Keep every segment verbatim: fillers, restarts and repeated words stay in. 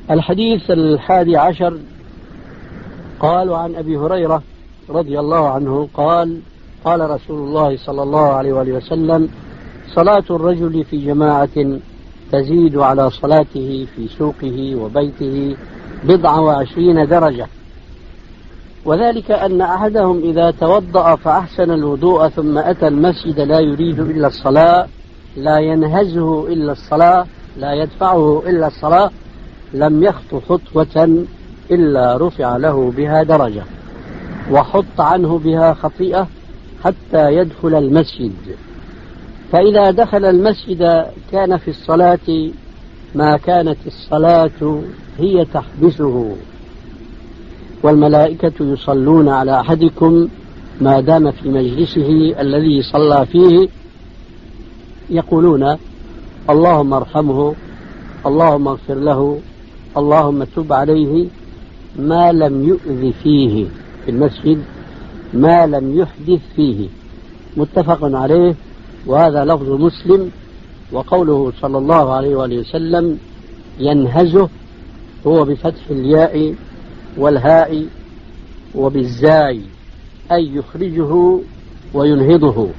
الحديث الحادي عشر قال: وعن أبي هريرة رضي الله عنه قال: قال رسول الله صلى الله عليه وآله وسلم: صلاة الرجل في جماعة تزيد على صلاته في سوقه وبيته بضع وعشرين درجة، وذلك أن أحدهم إذا توضأ فأحسن الوضوء ثم أتى المسجد لا يريد إلا الصلاة، لا ينهزه إلا الصلاة، لا يدفعه إلا الصلاة، لم يخط خطوة إلا رفع له بها درجة وحط عنه بها خطيئة حتى يدخل المسجد. فإذا دخل المسجد كان في الصلاة ما كانت الصلاة هي تحبسه، والملائكة يصلون على أحدكم ما دام في مجلسه الذي صلى فيه، يقولون: اللهم ارحمه، اللهم اغفر له، اللهم تب عليه، ما لم يؤذ فيه في المسجد، ما لم يحدث فيه. متفق عليه، وهذا لفظ مسلم. وقوله صلى الله عليه وآله وسلم ينهزه هو بفتح الياء والهاء وبالزاي، أي يخرجه وينهضه.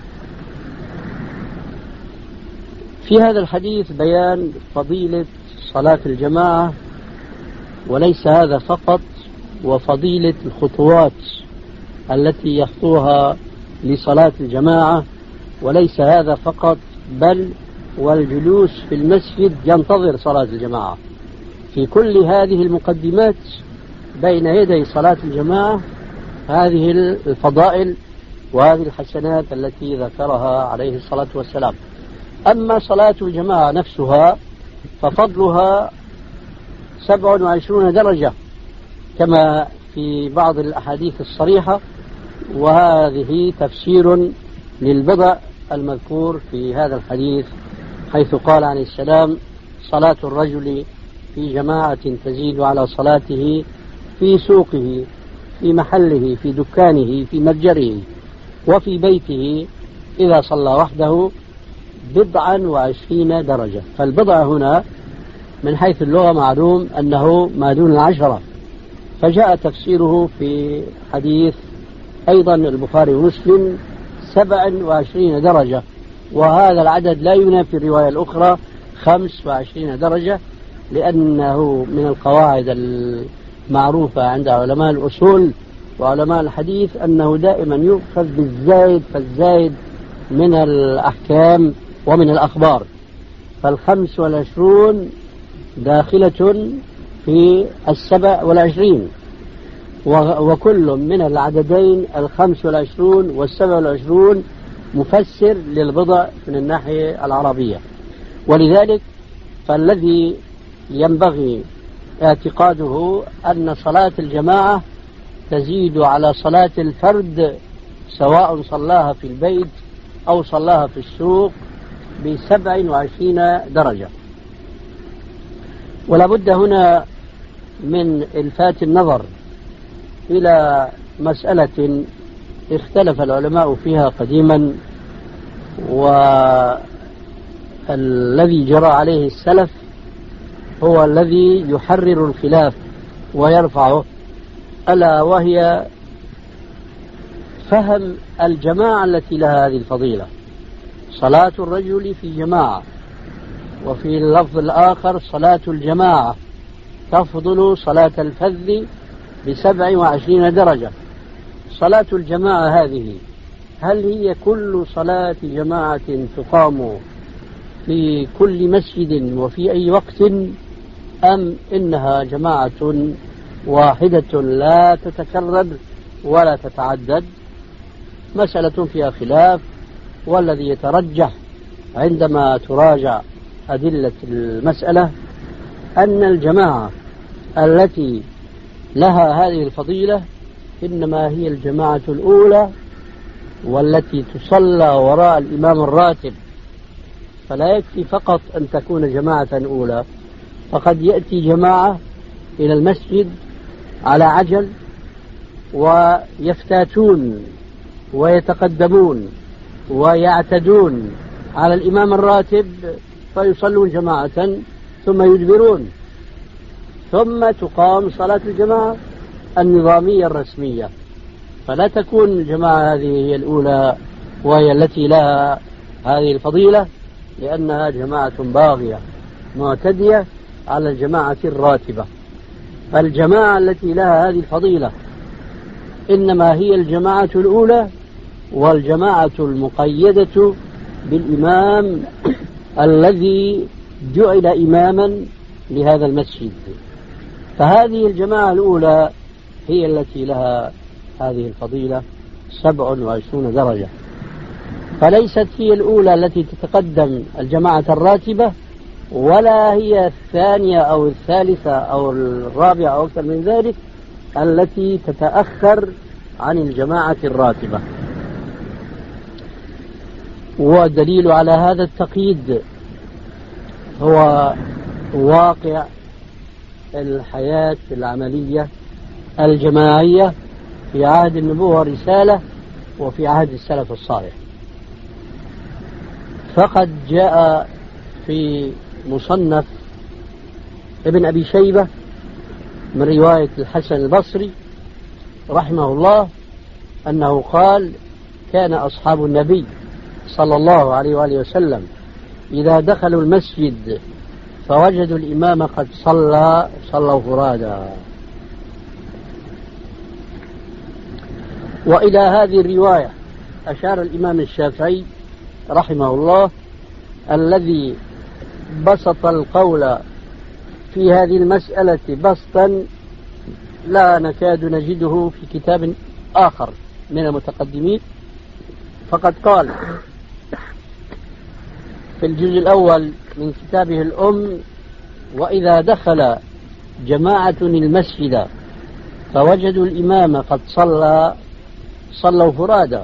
في هذا الحديث بيان فضيلة صلاة الجماعة، وليس هذا فقط، وفضيلة الخطوات التي يخطوها لصلاة الجماعة، وليس هذا فقط، بل والجلوس في المسجد ينتظر صلاة الجماعة. في كل هذه المقدمات بين يدي صلاة الجماعة هذه الفضائل وهذه الحسنات التي ذكرها عليه الصلاة والسلام. أما صلاة الجماعة نفسها ففضلها سبع وعشرون درجة كما في بعض الأحاديث الصريحة، وهذه تفسير للبضع المذكور في هذا الحديث، حيث قال عليه السلام: صلاة الرجل في جماعة تزيد على صلاته في سوقه، في محله، في دكانه، في متجره، وفي بيته إذا صلى وحده بضعا وعشرين درجة. فالبضع هنا من حيث اللغة معلوم أنه ما دون العشرة، فجاء تفسيره في حديث أيضا البخاري ومسلم سبع وعشرين درجة، وهذا العدد لا ينافي الرواية الأخرى خمس وعشرين درجة، لأنه من القواعد المعروفة عند علماء الأصول وعلماء الحديث أنه دائما يؤخذ بالزايد فالزايد من الأحكام ومن الأخبار. فالخمس والعشرون داخلة في السبع والعشرين، وكل من العددين الخمس والعشرون والسبع والعشرون مفسر للبضع من الناحية العربية. ولذلك فالذي ينبغي اعتقاده أن صلاة الجماعة تزيد على صلاة الفرد، سواء صلاها في البيت أو صلاها في السوق، بسبع وعشرين درجة. ولا بد هنا من إلفات النظر إلى مسألة اختلف العلماء فيها قديما، والذي جرى عليه السلف هو الذي يحرر الخلاف ويرفعه، ألا وهي فهم الجماعة التي لها هذه الفضيلة. صلاة الرجل في جماعة، وفي اللفظ الآخر صلاة الجماعة تفضل صلاة الفذ بسبع وعشرين درجة. صلاة الجماعة هذه هل هي كل صلاة جماعة تقام في كل مسجد وفي أي وقت، أم إنها جماعة واحدة لا تتكرر ولا تتعدد؟ مسألة فيها خلاف، والذي يترجح عندما تراجع أدلة المسألة أن الجماعة التي لها هذه الفضيلة إنما هي الجماعة الأولى، والتي تصلى وراء الإمام الراتب. فلا يكفي فقط أن تكون جماعة أولى، فقد يأتي جماعة إلى المسجد على عجل ويفتاتون ويتقدمون ويعتدون على الإمام الراتب فيصلون جماعة ثم يدبرون. ثم تقام صلاة الجماعة النظامية الرسمية، فلا تكون الجماعة هذه هي الأولى وهي التي لها هذه الفضيلة، لأنها جماعة باغية معتدية على الجماعة الراتبة. فالجماعة التي لها هذه الفضيلة إنما هي الجماعة الأولى، والجماعة المقيدة بالإمام الذي جعل إماما لهذا المسجد. فهذه الجماعة الأولى هي التي لها هذه الفضيلة سبع وعشرون درجة، فليست هي الأولى التي تتقدم الجماعة الراتبة، ولا هي الثانية أو الثالثة أو الرابعة أو أكثر من ذلك التي تتأخر عن الجماعة الراتبة. والدليل على هذا التقييد هو واقع الحياة العملية الجماعية في عهد النبوة والرسالة وفي عهد السلف الصالح. فقد جاء في مصنف ابن أبي شيبة من رواية الحسن البصري رحمه الله أنه قال: كان أصحاب النبي صلى الله عليه وآله وسلم إذا دخلوا المسجد فوجدوا الإمام قد صلى صلوا فرادا. وإلى هذه الرواية أشار الإمام الشافعي رحمه الله الذي بسط القول في هذه المسألة بسطا لا نكاد نجده في كتاب آخر من المتقدمين، فقد قال في الجزء الأول من كتابه الأم: وإذا دخل جماعة المسجد فوجدوا الإمام قد صلى صلوا فرادا،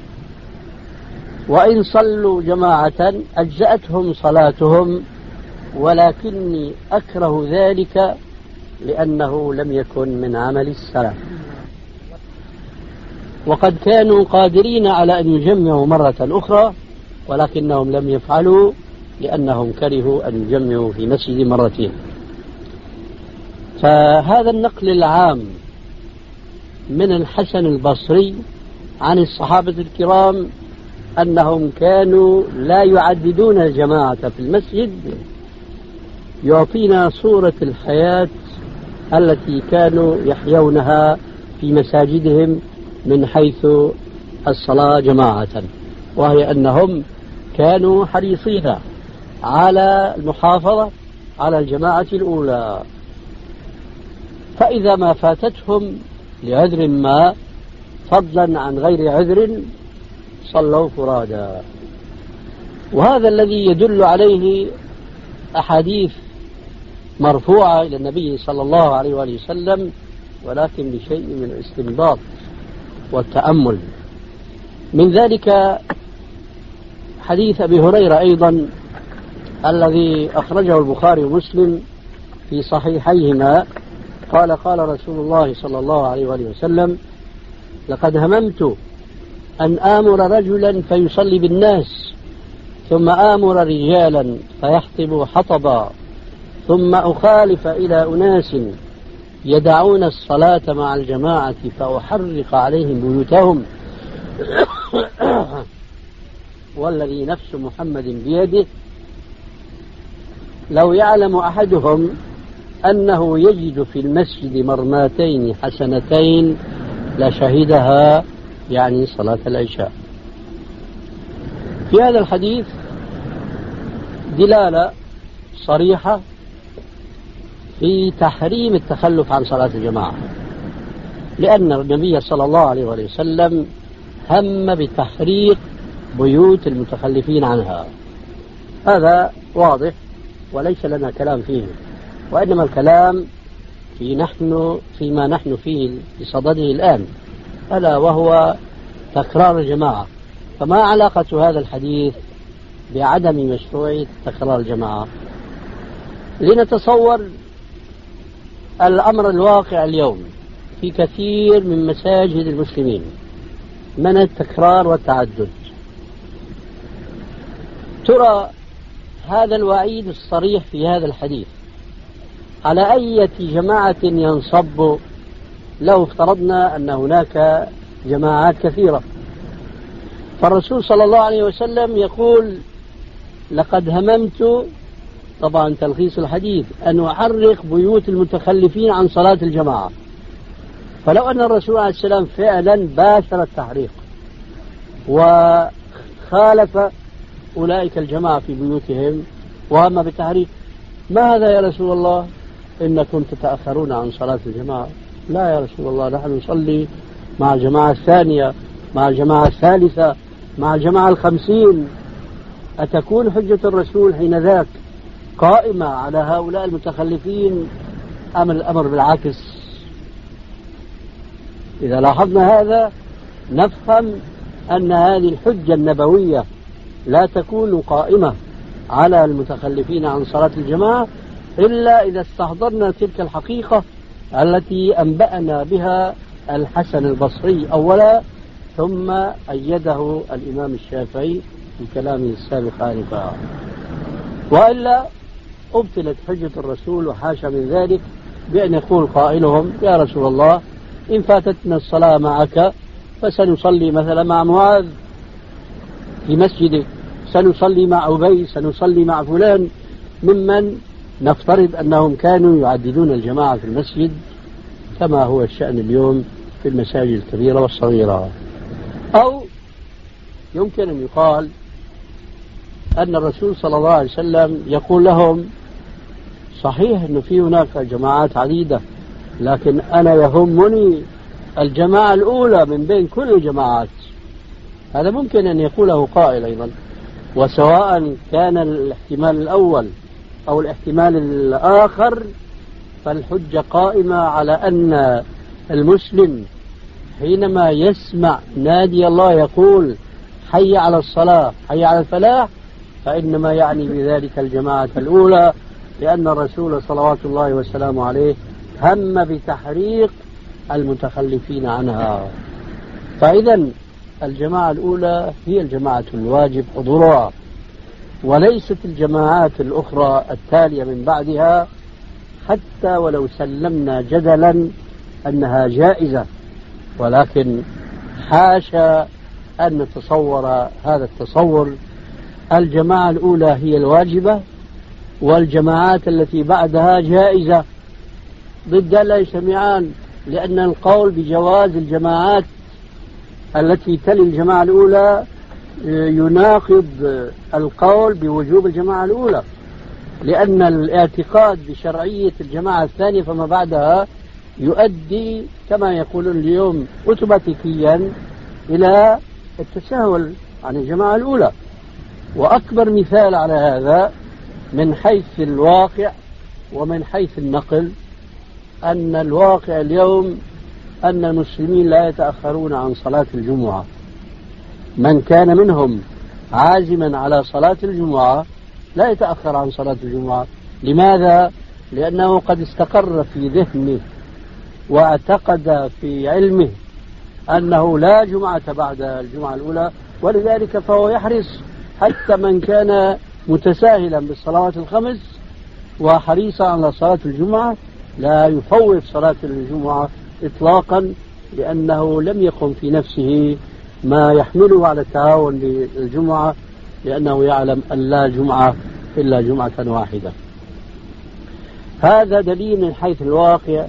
وإن صلوا جماعة أجزأتهم صلاتهم، ولكني أكره ذلك لأنه لم يكن من عمل السلف. وقد كانوا قادرين على أن يجمعوا مرة أخرى ولكنهم لم يفعلوا لأنهم كرهوا أن يجمعوا في مسجد مرتين. فهذا النقل العام من الحسن البصري عن الصحابة الكرام أنهم كانوا لا يعددون الجماعة في المسجد يعطينا صورة الحياة التي كانوا يحيونها في مساجدهم من حيث الصلاة جماعة، وهي أنهم كانوا حريصين على المحافظة على الجماعة الأولى، فإذا ما فاتتهم لعذر ما فضلا عن غير عذر صلوا فرادا. وهذا الذي يدل عليه أحاديث مرفوعة إلى النبي صلى الله عليه وآله وسلم، ولكن بشيء من الاستنباط والتأمل. من ذلك حديث أبي هريرة أيضا الذي أخرجه البخاري ومسلم في صحيحيهما، قال: قال رسول الله صلى الله عليه وآله وسلم: لقد هممت أن آمر رجلا فيصلي بالناس، ثم آمر رجالا فيحطبوا حطبا، ثم أخالف إلى أناس يدعون الصلاة مع الجماعة فأحرق عليهم بيوتهم والذي نفس محمد بيده لو يعلم أحدهم أنه يجد في المسجد مرماتين حسنتين لشهدها، يعني صلاة العشاء. في هذا الحديث دلالة صريحة في تحريم التخلف عن صلاة الجماعة، لأن النبي صلى الله عليه وسلم هم بتحريق بيوت المتخلفين عنها. هذا واضح وليس لنا كلام فيه، وإنما الكلام في نحن فيما نحن فيه بصدده الآن، ألا وهو تكرار الجماعة. فما علاقة هذا الحديث بعدم مشروعية تكرار الجماعة؟ لنتصور الأمر الواقع اليوم في كثير من مساجد المسلمين من التكرار والتعدد. ترى هذا الوعيد الصريح في هذا الحديث على أي جماعة ينصب لو افترضنا أن هناك جماعات كثيرة؟ فالرسول صلى الله عليه وسلم يقول لقد هممت، طبعا تلخيص الحديث، أن أحرق بيوت المتخلفين عن صلاة الجماعة. فلو أن الرسول عليه السلام فعلا باشر التحريق وخالف أولئك الجماعة في بيوتهم وهم بالتحريق، ما هذا يا رسول الله؟ إنكم تتأخرون عن صلاة الجماعة. لا يا رسول الله، نحن نصلي مع الجماعة الثانية، مع الجماعة الثالثة، مع الجماعة الخمسين. أتكون حجة الرسول حين ذاك قائمة على هؤلاء المتخلفين أم الأمر بالعكس؟ إذا لاحظنا هذا نفهم أن هذه الحجة النبوية لا تكون قائمة على المتخلفين عن صلاة الجماعة إلا إذا استحضرنا تلك الحقيقة التي أنبأنا بها الحسن البصري أولا، ثم أيده الإمام الشافعي في كلامه السابق آنفا. وإلا أبطلت حجة الرسول وحاشا من ذلك بأن يقول قائلهم يا رسول الله إن فاتتنا الصلاة معك فسنصلي مثلا مع معاذ في مسجدك، سنصلي مع أبي، سنصلي مع فلان، ممن نفترض أنهم كانوا يعددون الجماعة في المسجد كما هو الشأن اليوم في المساجد الكبيرة والصغيرة. أو يمكن أن يقال أن الرسول صلى الله عليه وسلم يقول لهم صحيح أنه في هناك جماعات عديدة، لكن أنا يهمني الجماعة الأولى من بين كل الجماعات. هذا ممكن أن يقوله قائل أيضا. وسواء كان الاحتمال الأول أو الاحتمال الآخر فالحجة قائمة على أن المسلم حينما يسمع نادي الله يقول حي على الصلاة حي على الفلاح فإنما يعني بذلك الجماعة الأولى، لأن الرسول صلوات الله وسلامه عليه هم بتحريق المتخلفين عنها. فإذا الجماعة الأولى هي الجماعة الواجب حضورها، وليست الجماعات الأخرى التالية من بعدها، حتى ولو سلمنا جدلا أنها جائزة، ولكن حاشا أن نتصور هذا التصور. الجماعة الأولى هي الواجبة والجماعات التي بعدها جائزة، ضد لا يجتمعان، لأن القول بجواز الجماعات التي تلي الجماعة الأولى يناقض القول بوجوب الجماعة الأولى، لأن الاعتقاد بشرعية الجماعة الثانية فما بعدها يؤدي كما يقولون اليوم أوتوماتيكيا إلى التساهل عن الجماعة الأولى. وأكبر مثال على هذا من حيث الواقع ومن حيث النقل أن الواقع اليوم أن المسلمين لا يتأخرون عن صلاة الجمعة. من كان منهم عازما على صلاة الجمعة لا يتأخر عن صلاة الجمعة. لماذا؟ لأنه قد استقر في ذهنه واعتقد في علمه أنه لا جمعة بعد الجمعة الأولى، ولذلك فهو يحرص حتى من كان متساهلا بالصلوات الخمس وحريصا على صلاة الجمعة لا يفوت صلاة الجمعة إطلاقا، لأنه لم يقم في نفسه ما يحمله على التهاون بالجمعة، لأنه يعلم أن لا جمعة إلا جمعة واحدة. هذا دليل من حيث الواقع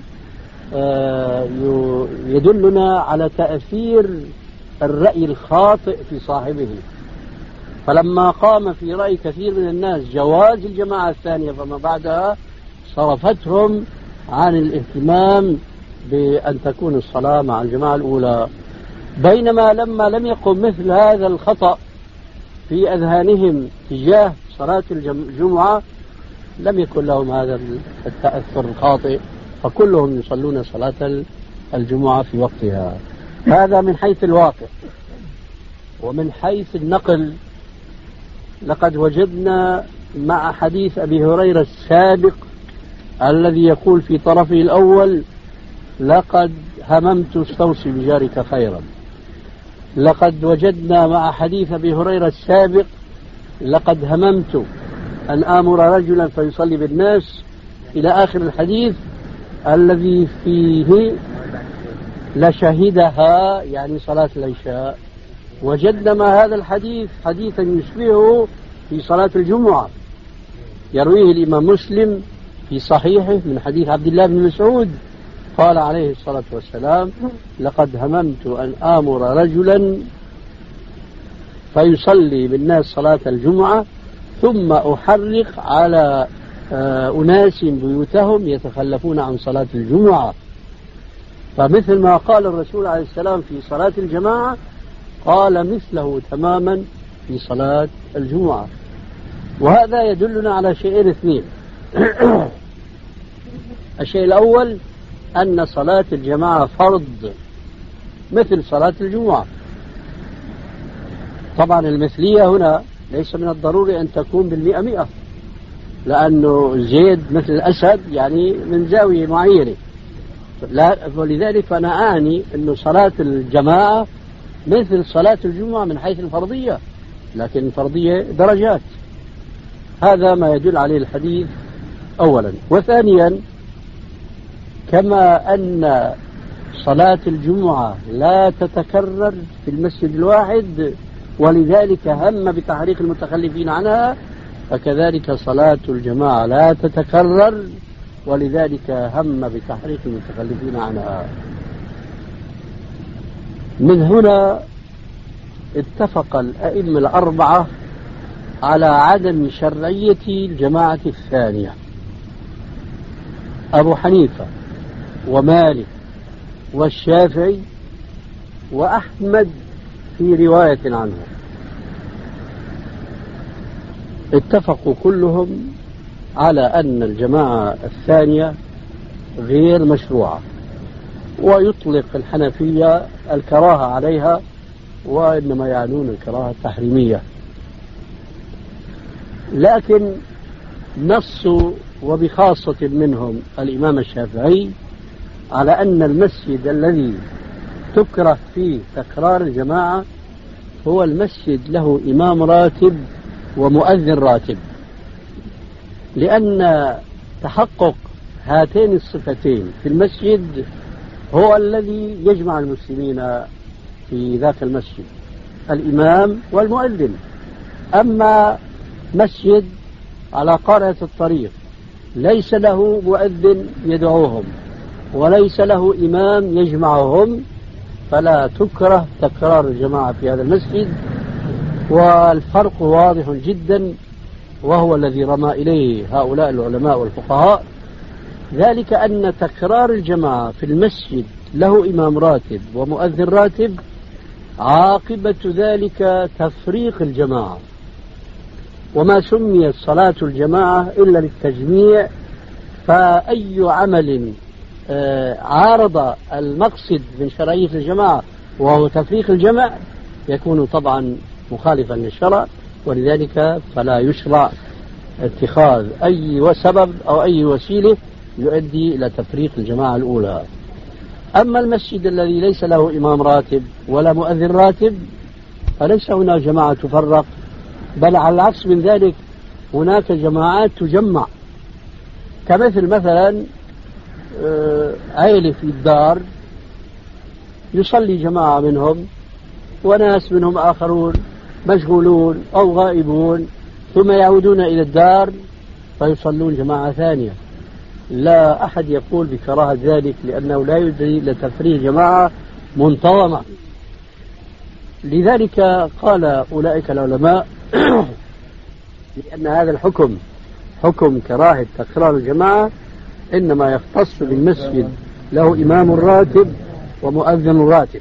يدلنا على تأثير الرأي الخاطئ في صاحبه. فلما قام في رأي كثير من الناس جواز الجماعة الثانية فما بعدها صرفتهم عن الاهتمام بأن تكون الصلاة مع الجماعة الأولى، بينما لما لم يقم مثل هذا الخطأ في أذهانهم تجاه صلاة الجمعة لم يكن لهم هذا التأثر الخاطئ، فكلهم يصلون صلاة الجمعة في وقتها. هذا من حيث الواقع. ومن حيث النقل لقد وجدنا مع حديث أبي هريرة السابق الذي يقول في طرفه الأول لقد هممت استوصي بجارك خيرا، لقد وجدنا مع حديث أبي هريرة السابق لقد هممت أن آمر رجلا فيصلي بالناس إلى آخر الحديث الذي فيه لشهدها يعني صلاة العشاء. وجدنا ما هذا الحديث حديثا يشبهه في صلاة الجمعة، يرويه الإمام مسلم في صحيحه من حديث عبد الله بن مسعود قال عليه الصلاة والسلام: لقد هممت أن آمر رجلا فيصلي بالناس صلاة الجمعة ثم أحرق على أناس بيوتهم يتخلفون عن صلاة الجمعة. فمثل ما قال الرسول عليه السلام في صلاة الجماعة قال مثله تماما في صلاة الجمعة. وهذا يدلنا على شيئين اثنين. الشيء الأول أن صلاة الجماعة فرض مثل صلاة الجمعة. طبعا المثلية هنا ليس من الضروري أن تكون بالمئة مئة، لأنه زيد مثل الأسد يعني من زاوية معينة، ولذلك فأنا أعني أن صلاة الجماعة مثل صلاة الجمعة من حيث الفرضية، لكن الفرضية درجات. هذا ما يدل عليه الحديث أولا. وثانيا كما أن صلاة الجمعة لا تتكرر في المسجد الواحد ولذلك هم بتحريق المتخلفين عنها، فكذلك صلاة الجماعة لا تتكرر ولذلك هم بتحريق المتخلفين عنها. من هنا اتفق الأئمة الأربعة على عدم شرعية الجماعة الثانية: أبو حنيفة ومالك والشافعي وأحمد في رواية عنه. اتفقوا كلهم على أن الجماعة الثانية غير مشروعة، ويطلق الحنفية الكراهة عليها، وإنما يعنون الكراهة التحريمية. لكن نصوا وبخاصة منهم الإمام الشافعي على أن المسجد الذي تكره فيه تكرار الجماعة هو المسجد له إمام راتب ومؤذن راتب، لأن تحقق هاتين الصفتين في المسجد هو الذي يجمع المسلمين في ذاك المسجد، الإمام والمؤذن. أما مسجد على قارعة الطريق ليس له مؤذن يدعوهم وليس له إمام يجمعهم فلا تكره تكرار الجماعة في هذا المسجد. والفرق واضح جدا، وهو الذي رمى إليه هؤلاء العلماء والفقهاء، ذلك أن تكرار الجماعة في المسجد له إمام راتب ومؤذن راتب عاقبة ذلك تفريق الجماعة. وما سميت صلاة الجماعة إلا للتجميع، فأي عمل عارض المقصد من شرعية الجماعة وهو تفريق الجمع يكون طبعا مخالفا للشرع، ولذلك فلا يشرع اتخاذ أي سبب أو أي وسيلة يؤدي إلى تفريق الجماعة الأولى. أما المسجد الذي ليس له إمام راتب ولا مؤذن راتب فليس هناك جماعة تفرق، بل على العكس من ذلك هناك جماعات تجمع، كمثل مثلا عائلة في الدار يصلي جماعة منهم وناس منهم آخرون مشغولون أو غائبون ثم يعودون إلى الدار فيصلون جماعة ثانية. لا أحد يقول بكراهة ذلك لأنه لا يدري لتفريق جماعة منتظمة. لذلك قال أولئك العلماء لأن هذا الحكم حكم كراهة تكرار الجماعة إنما يختص بالمسجد له إمام راتب ومؤذن راتب.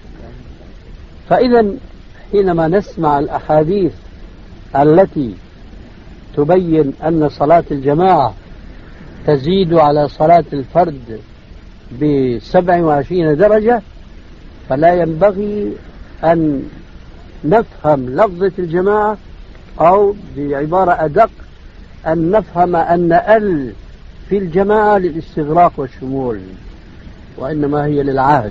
فإذا حينما نسمع الأحاديث التي تبين أن صلاة الجماعة تزيد على صلاة الفرد بسبع وعشرين درجة فلا ينبغي أن نفهم لفظة الجماعة، أو بعبارة أدق أن نفهم أن ال في الجماعة للاستغراق والشمول، وإنما هي للعهد.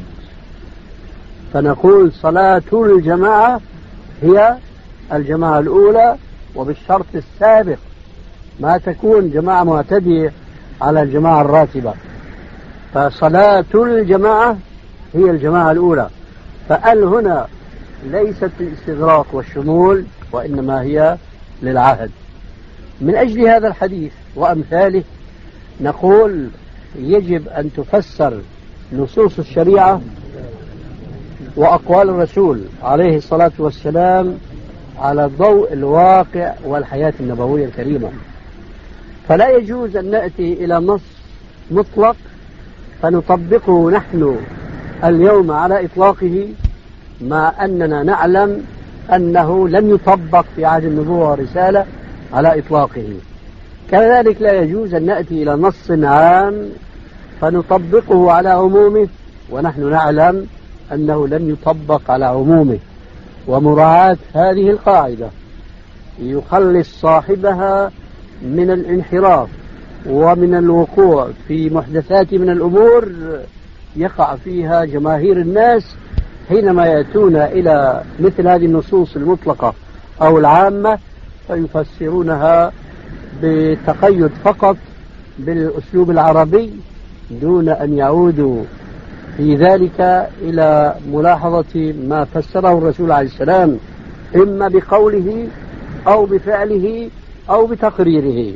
فنقول صلاة الجماعة هي الجماعة الأولى، وبالشرط السابق ما تكون جماعة معتدية على الجماعة الراتبة، فصلاة الجماعة هي الجماعة الأولى. فال هنا ليست للاستغراق والشمول، وإنما هي للعهد. من أجل هذا الحديث وأمثاله نقول يجب أن تفسر نصوص الشريعة وأقوال الرسول عليه الصلاة والسلام على ضوء الواقع والحياة النبوية الكريمة. فلا يجوز أن نأتي إلى نص مطلق فنطبقه نحن اليوم على إطلاقه، مع أننا نعلم أنه لم يطبق في عهد النبوة والرسالة على إطلاقه. كذلك لا يجوز أن نأتي إلى نص عام فنطبقه على عمومه ونحن نعلم أنه لم يطبق على عمومه. ومراعاة هذه القاعدة يخلص صاحبها من الانحراف ومن الوقوع في محدثات من الأمور يقع فيها جماهير الناس حينما يأتون إلى مثل هذه النصوص المطلقة أو العامة فيفسرونها بتقيد فقط بالأسلوب العربي دون أن يعودوا في ذلك إلى ملاحظة ما فسره الرسول عليه السلام إما بقوله أو بفعله أو بتقريره.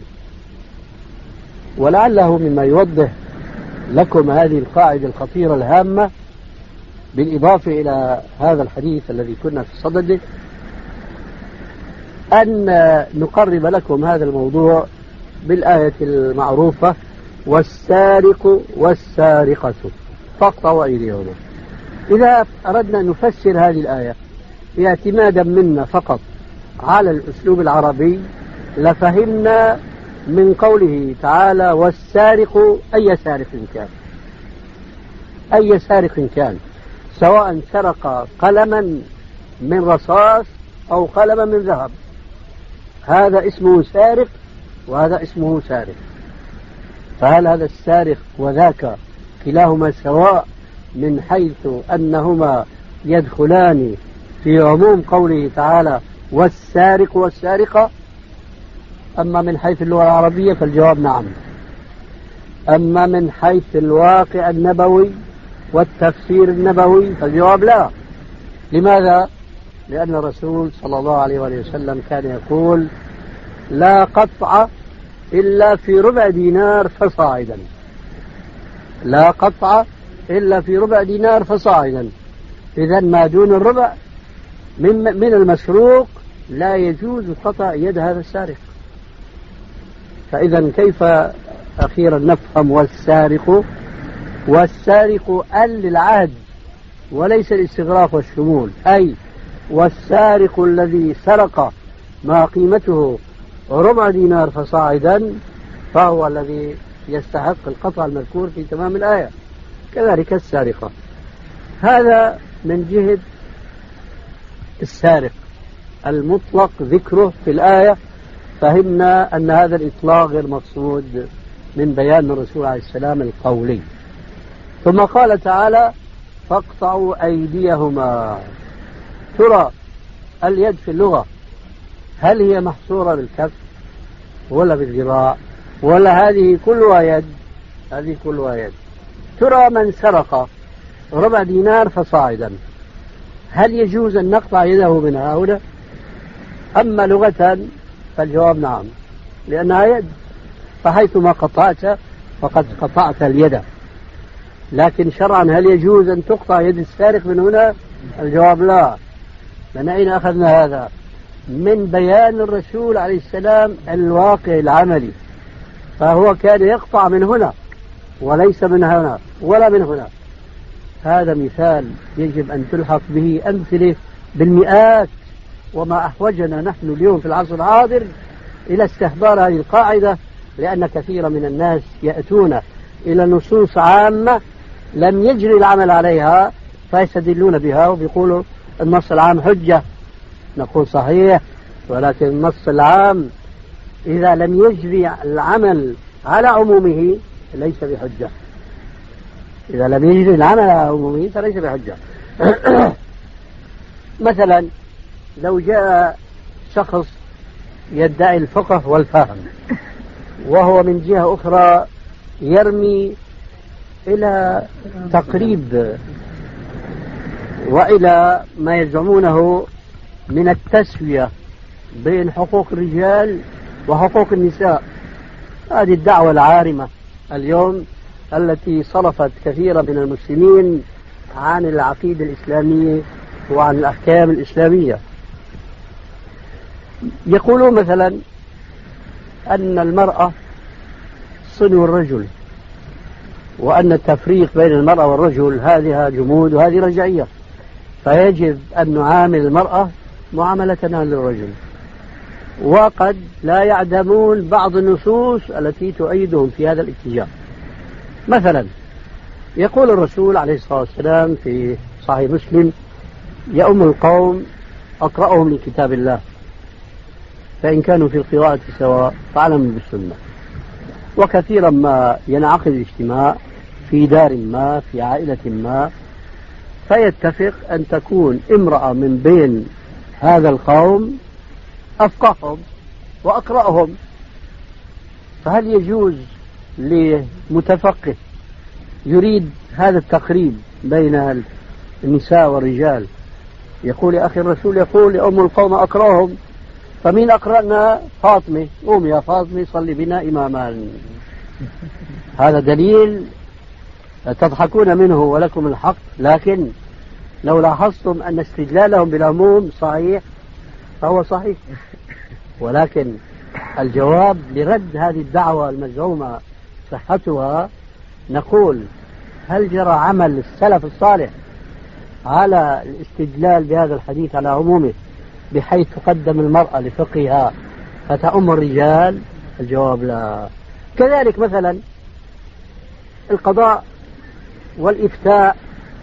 ولعله مما يوضح لكم هذه القاعدة الخطيرة الهامة بالإضافة إلى هذا الحديث الذي كنا في صدده أن نقرب لكم هذا الموضوع بالآية المعروفة: والسارق والسارقة فاقطعوا أيديهما. إذا أردنا أن نفسر هذه الآية اعتمادا منا فقط على الأسلوب العربي لفهمنا من قوله تعالى: والسارق أي سارق كان، أي سارق كان، سواء سرق قلما من رصاص أو قلما من ذهب، هذا اسمه سارق وهذا اسمه سارق. فهل هذا السارق وذاك كلاهما سواء من حيث أنهما يدخلان في عموم قوله تعالى: والسارق والسارقة؟ أما من حيث اللغة العربية فالجواب نعم. أما من حيث الواقع النبوي والتفسير النبوي فالجواب لا. لماذا؟ لأن الرسول صلى الله عليه وسلم كان يقول: لا قطع إلا في ربع دينار فصاعدا، لا قطع إلا في ربع دينار فصاعدا. إذن ما دون الربع من, من المسروق لا يجوز قطع يد هذا السارق. فإذا كيف أخيرا نفهم والسارق؟ والسارق ال للعهد وليس الاستغراق والشمول، أي والسارق الذي سرق ما قيمته ربع دينار فصاعدا فهو الذي يستحق القطع المذكور في تمام الآية. كذلك السارقة. هذا من جهة السارق المطلق ذكره في الآية، فهمنا أن هذا الإطلاق غير مقصود من بيان الرسول عليه السلام القولي. ثم قال تعالى: فاقطعوا أيديهما. ترى اليد في اللغة هل هي محصورة بالكف ولا بالذراع ولا هذه كلها يد؟ هذه كلها يد. ترى من سرق ربع دينار فصاعدا هل يجوز أن نقطع يده من هؤلاء؟ أما لغة فالجواب نعم، لأنها يد، فحيثما قطعت فقد قطعت اليد. لكن شرعا هل يجوز أن تقطع يد السارق من هنا؟ الجواب لا. من أين أخذنا هذا؟ من بيان الرسول عليه السلام الواقع العملي، فهو كان يقطع من هنا وليس من هنا ولا من هنا. هذا مثال يجب أن تلحق به أمثلة بالمئات، وما أحوجنا نحن اليوم في العصر الحاضر إلى استحضار هذه القاعدة، لأن كثير من الناس يأتون إلى نصوص عامة لم يجري العمل عليها فيستدلون بها وبيقولوا النص العام حجة. نقول صحيح، ولكن النص العام إذا لم يجري العمل على عمومه ليس بحجة. إذا لم يجري العمل على عمومه فليس بحجة. مثلا لو جاء شخص يدعي الفقه والفهم وهو من جهة أخرى يرمي إلى تقريب وإلى ما يزعمونه من التسوية بين حقوق الرجال وحقوق النساء. هذه الدعوة العارمة اليوم التي صرفت كثيرا من المسلمين عن العقيدة الإسلامية وعن الأحكام الإسلامية. يقولون مثلا أن المرأة صنو الرجل، وأن التفريق بين المرأة والرجل هذه جمود وهذه رجعية، فيجب أن نعامل المرأة معاملتنا للرجل. وقد لا يعدمون بعض النصوص التي تؤيدهم في هذا الاتجاه. مثلا يقول الرسول عليه الصلاة والسلام في صحيح مسلم: يؤم القوم أقرأهم لكتاب الله، فإن كانوا في القراءة سواء فاعلموا بالسنة. وكثيرا ما ينعقد الاجتماع في دار ما في عائلة ما، فيتفق أن تكون امرأة من بين هذا القوم أفقههم وأقرأهم. فهل يجوز لمتفقه يريد هذا التقريب بين النساء والرجال يقول: يا أخي الرسول يقول لأم القوم أقرأهم، فمين أقرأنا؟ فاطمة، قوم يا فاطمة صلي بنا إماما. هذا دليل تضحكون منه ولكم الحق، لكن لو لاحظتم أن استدلالهم بالعموم صحيح فهو صحيح. ولكن الجواب لرد هذه الدعوة المزعومة صحتها، نقول: هل جرى عمل السلف الصالح على الاستدلال بهذا الحديث على عمومه بحيث تقدم المرأة لفقهها فتأم الرجال؟ الجواب لا. كذلك مثلا القضاء والإفتاء،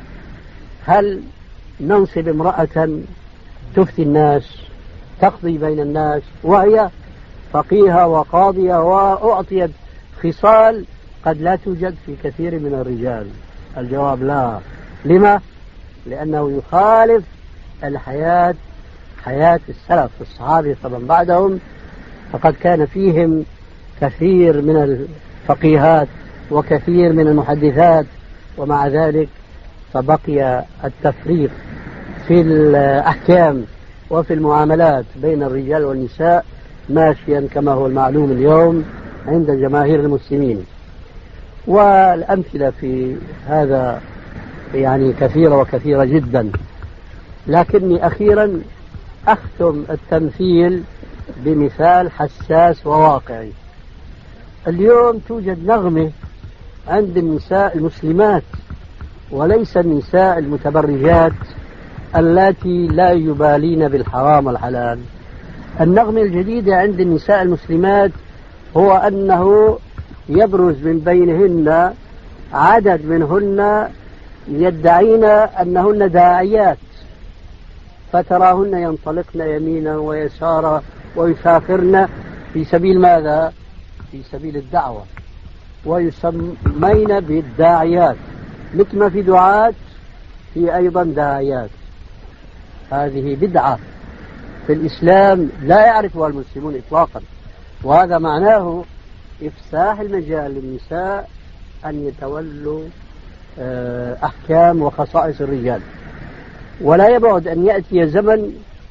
هل ننصب امرأة تفتي الناس تقضي بين الناس وهي فقيهة وقاضية وأعطيت خصال قد لا توجد في كثير من الرجال؟ الجواب لا. لما؟ لأنه يخالف الحياة حياة السلف الصحابة فمن بعدهم، فقد كان فيهم كثير من الفقيهات وكثير من المحدثات، ومع ذلك فبقي التفريق في الأحكام وفي المعاملات بين الرجال والنساء ماشيا كما هو المعلوم اليوم عند جماهير المسلمين. والأمثلة في هذا يعني كثيرة وكثيرة جدا، لكني أخيرا أختم التمثيل بمثال حساس وواقعي. اليوم توجد نغمة عند النساء المسلمات وليس النساء المتبرجات التي لا يبالين بالحرام والحلال. النغمة الجديدة عند النساء المسلمات هو أنه يبرز من بينهن عدد منهن يدعين أنهن داعيات، فتراهن ينطلقن يمينا ويسارا ويسافرن في سبيل ماذا؟ في سبيل الدعوة، ويسمين بالداعيات، مثل ما في دعاة في أيضا داعيات. هذه بدعة في الإسلام لا يعرفها المسلمون إطلاقا، وهذا معناه إفساح المجال للنساء أن يتولوا أحكام وخصائص الرجال. ولا يبعد أن يأتي زمن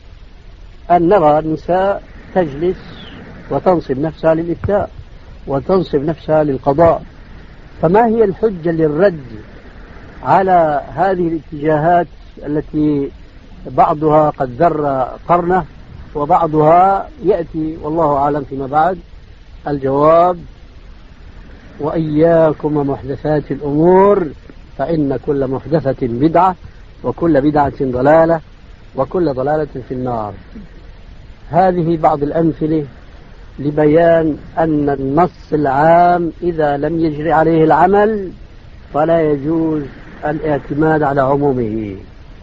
أن نرى النساء تجلس وتنصب نفسها للإفتاء وتنصب نفسها للقضاء. فما هي الحجة للرد على هذه الاتجاهات التي بعضها قد ذر قرنه وبعضها يأتي والله أعلم فيما بعد؟ الجواب: وإياكم ومحدثات الأمور، فإن كل محدثة بدعة وكل بدعة ضلالة وكل ضلالة في النار. هذه بعض الأمثلة لبيان أن النص العام إذا لم يجري عليه العمل فلا يجوز الاعتماد على عمومه.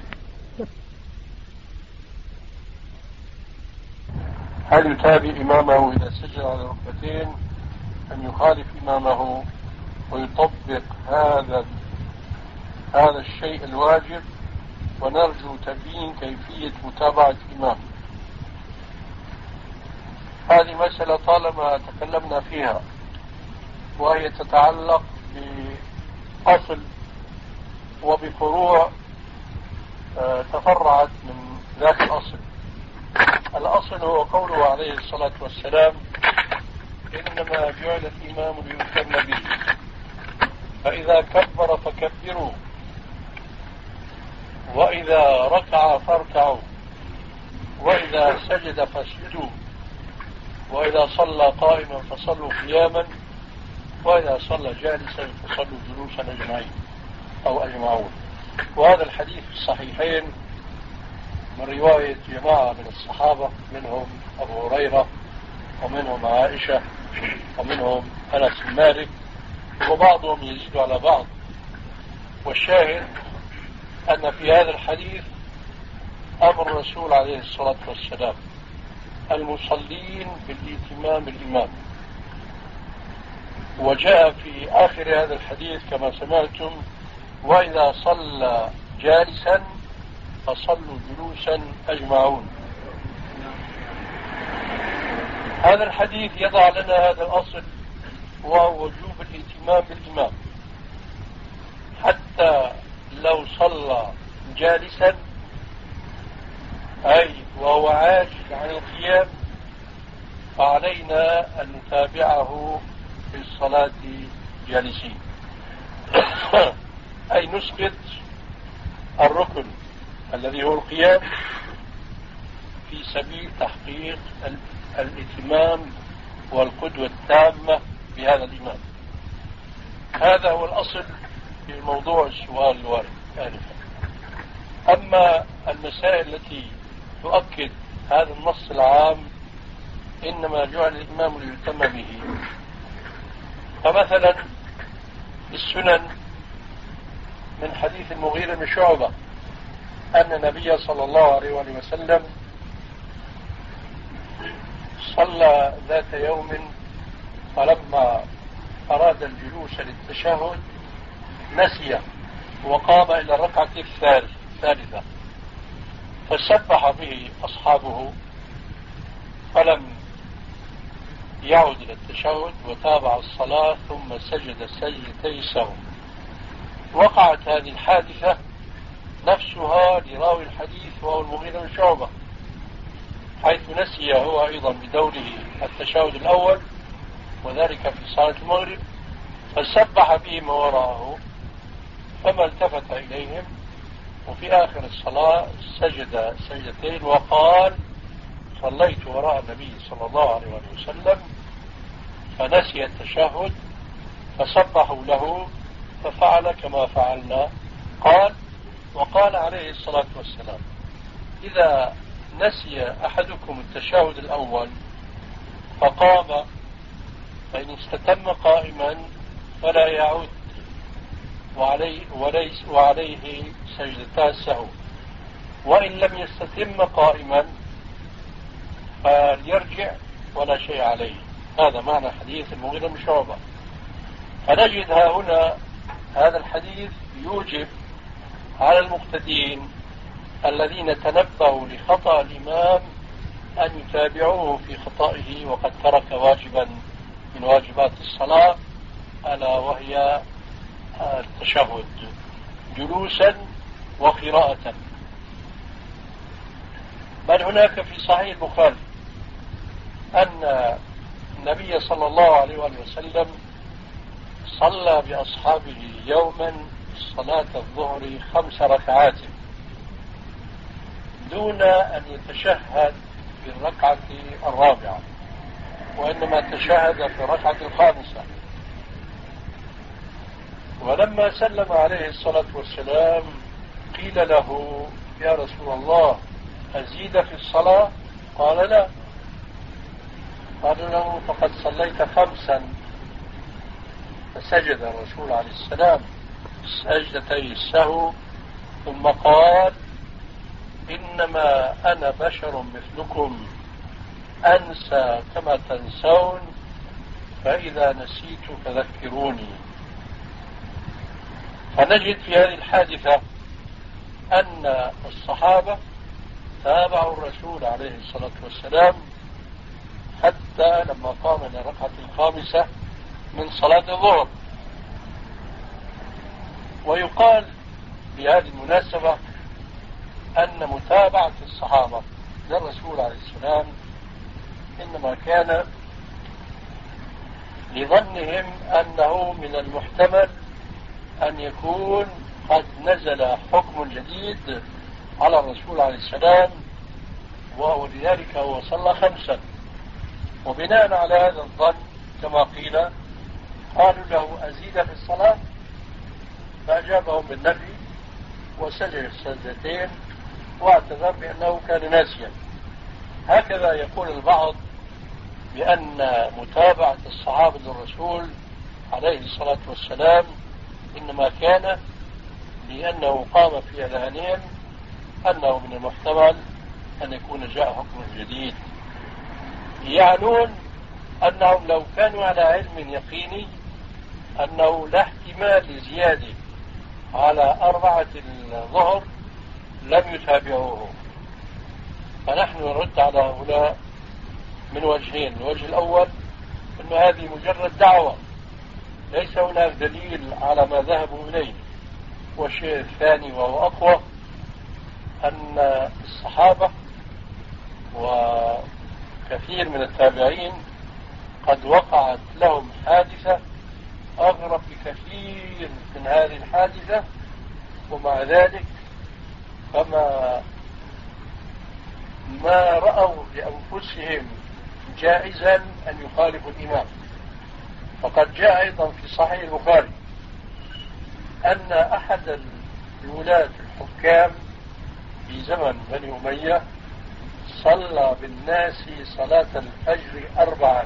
هل يتابع إمامه إذا سجد على ركبتين أم يخالف إمامه ويطبق هذا هذا الشيء الواجب؟ ونرجو تبيين كيفية متابعة الإمام. هذه مسألة طالما تكلمنا فيها، وهي تتعلق بأصل وبفروع تفرعت من ذاك الأصل. الأصل هو قوله عليه الصلاة والسلام: إنما جعل الإمام ليتم به، فإذا كبر فكبروا، وإذا ركع فاركعوا، وإذا سجد فاسجدوا، وإذا صلى قائما فصلوا قياما، وإذا صلى جالسا فصلوا جلوسا أجمعين أو أجمعون. وهذا الحديث في الصحيحين من رواية جماعة من الصحابة، منهم أبو هريرة ومنهم عائشة ومنهم أنس بن مالك، وبعضهم يزيد على بعض. والشاهد أن في هذا الحديث أمر الرسول عليه الصلاة والسلام المصلين بالائتمام بالإمام. وجاء في آخر هذا الحديث كما سمعتم: وإذا صلى جالسا فصلوا جلوسا أجمعون. هذا الحديث يضع لنا هذا الأصل، وهو وجوب الائتمام بالإمام، حتى لو صلى جالسا أي وهو عاجز عن القيام فعلينا أن نتابعه في الصلاة جالسين، أي نسقط الركن الذي هو القيام في سبيل تحقيق الائتمام والقدوة التامة بهذا الإمام. هذا هو الأصل في موضوع السؤال الوارد آنفا. أما المسائل التي تؤكد هذا النص العام إنما جعل الإمام ليتم به، فمثلا السنن من حديث المغيرة بن شعبة أن النبي صلى الله عليه وآله وسلم صلى ذات يوم، فلما أراد الجلوس للتشهد نسي وقام إلى الركعة الثالثة، فسبح به أصحابه، فلم يعود إلى التشهد وتابع الصلاة ثم سجد سجدتي سهو. وقعت هذه الحادثة نفسها لراوي الحديث وهو المغيرة بن شعبة، حيث نسي هو أيضا بدوره التشهد الأول وذلك في صلاة المغرب، فسبح بهم وراءه فما التفت إليهم، وفي آخر الصلاة سجد سجدتين وقال: صليت وراء النبي صلى الله عليه وسلم فنسي التشهد فسبحوا له ففعل كما فعلنا. قال: وقال عليه الصلاة والسلام: إذا نسي أحدكم التشهد الأول فقام فإن استتم قائما فلا يعود وعليه, وليس وعليه سجدتا السهو، وإن لم يستتم قائما فليرجع ولا شيء عليه. هذا معنى حديث المغيرة بن شعبة. فنجد ها هنا هذا الحديث يوجب على المقتدين الذين تنبهوا لخطأ الإمام أن يتابعوه في خطئه وقد ترك واجبا من واجبات الصلاة، ألا وهي التشهد جلوسا وقراءة. بل هناك في صحيح البخاري أن النبي صلى الله عليه وسلم صلى بأصحابه يوما صلاة الظهر خمس ركعات دون أن يتشهد في الركعة الرابعة، وإنما تشهد في الركعة الخامسة. ولما سلم عليه الصلاة والسلام قيل له: يا رسول الله أزيد في الصلاة؟ قال: لا. قال له: فقد صليت خمسا. فسجد الرسول عليه السلام سجدتي السهو ثم قال: إنما أنا بشر مثلكم أنسى كما تنسون، فإذا نسيت فذكروني. فنجد في هذه الحادثة أن الصحابة تابعوا الرسول عليه الصلاة والسلام حتى لما قام إلى الركعة الخامسة من صلاة الظهر. ويقال بهذه المناسبة أن متابعة الصحابة للرسول عليه السلام إنما كان لظنهم أنه من المحتمل أن يكون قد نزل حكم جديد على الرسول عليه السلام، ولذلك هو صلى خمسا. وبناء على هذا الظن كما قيل قالوا له أزيد في الصلاة، فأجابهم بالنفي وسجد السجدتين واعتذر بأنه كان ناسيا. هكذا يقول البعض بأن متابعة الصحابة للرسول عليه الصلاة والسلام إنما كان لأنه قام في أذهانهم أنه من المحتمل أن يكون جاء حكم جديد، يعنون أنهم لو كانوا على علم يقيني أنه لا احتمال لزيادة على أربعة الظهر لم يتابعوه. فنحن نرد على هؤلاء من وجهين. الوجه الأول أن هذه مجرد دعوة، ليس هناك دليل على ما ذهبوا إليه. والشيء الثاني وهو أقوى أن الصحابة وكثير من التابعين قد وقعت لهم حادثة أغرب بكثير من هذه الحادثة، ومع ذلك فما ما رأوا لأنفسهم جائزا أن يخالفوا الإمام. فقد جاء أيضا في صحيح البخاري أن أحد الولاة الحكام في زمن بني أمية صلى بالناس صلاة الفجر أربعا،